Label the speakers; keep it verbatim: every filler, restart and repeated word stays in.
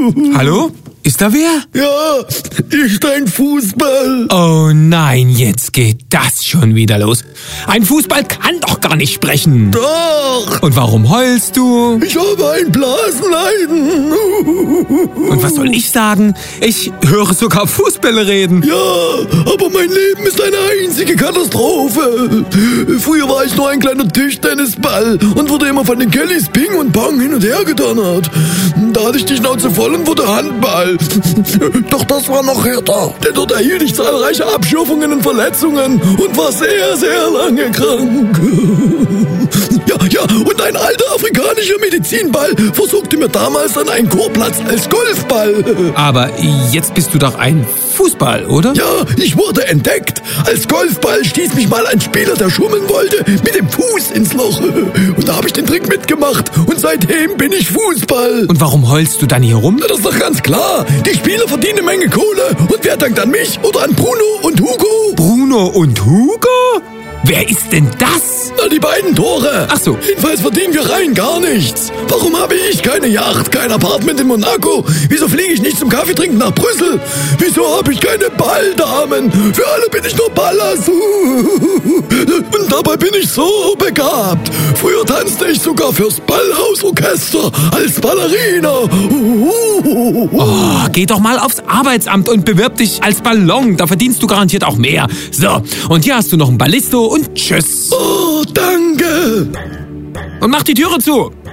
Speaker 1: Hallo? Ist da wer?
Speaker 2: Ja, ich dein Fußball.
Speaker 1: Oh nein, jetzt geht das schon wieder los. Ein Fußball kann doch gar nicht sprechen.
Speaker 2: Doch.
Speaker 1: Und warum heulst du?
Speaker 2: Ich habe ein Blasenleiden.
Speaker 1: Und was soll ich sagen? Ich höre sogar Fußbälle reden.
Speaker 2: Ja, aber mein Leben ist eine einzige Katastrophe. Früher war ich nur ein kleiner Tischtennisball und wurde immer von den Kellys Ping und Pong hin und her gedonnert. Da hatte ich die Schnauze voll und wurde Handball. Doch das war noch härter, denn dort erhielt ich zahlreiche Abschürfungen und Verletzungen und war sehr, sehr lange krank. Ja, ja, und ein alter afrikanischer Medizinball versuchte mir damals dann einen Kurplatz als Golfball.
Speaker 1: Aber jetzt bist du doch ein Fußball, oder?
Speaker 2: Ja, ich wurde entdeckt. Als Golfball stieß mich mal ein Spieler, der schummeln wollte, mit dem Fuß ins Loch. Und da habe ich den Trick mitgemacht und seitdem bin ich Fußball.
Speaker 1: Und warum heulst du dann hier rum?
Speaker 2: Das ist doch ganz klar. Die Spieler verdienen eine Menge Kohle. Und wer dankt an mich oder an Bruno und Hugo?
Speaker 1: Bruno und Hugo? Wer ist denn das?
Speaker 2: Na, die beiden Tore.
Speaker 1: Ach so.
Speaker 2: Jedenfalls verdienen wir rein gar nichts. Warum habe ich keine Yacht, kein Apartment in Monaco? Wieso fliege ich nicht zum Kaffee trinken nach Brüssel? Wieso habe ich keine Balldamen? Für alle bin ich nur Ballers. Und dabei bin ich so begabt. Früher tanzte ich sogar fürs Ballhausorchester als Ballerina.
Speaker 1: Oh, geh doch mal aufs Arbeitsamt und bewirb dich als Ballon. Da verdienst du garantiert auch mehr. So, und hier hast du noch einen Ballisto und tschüss.
Speaker 2: Oh, danke.
Speaker 1: Und mach die Türe zu.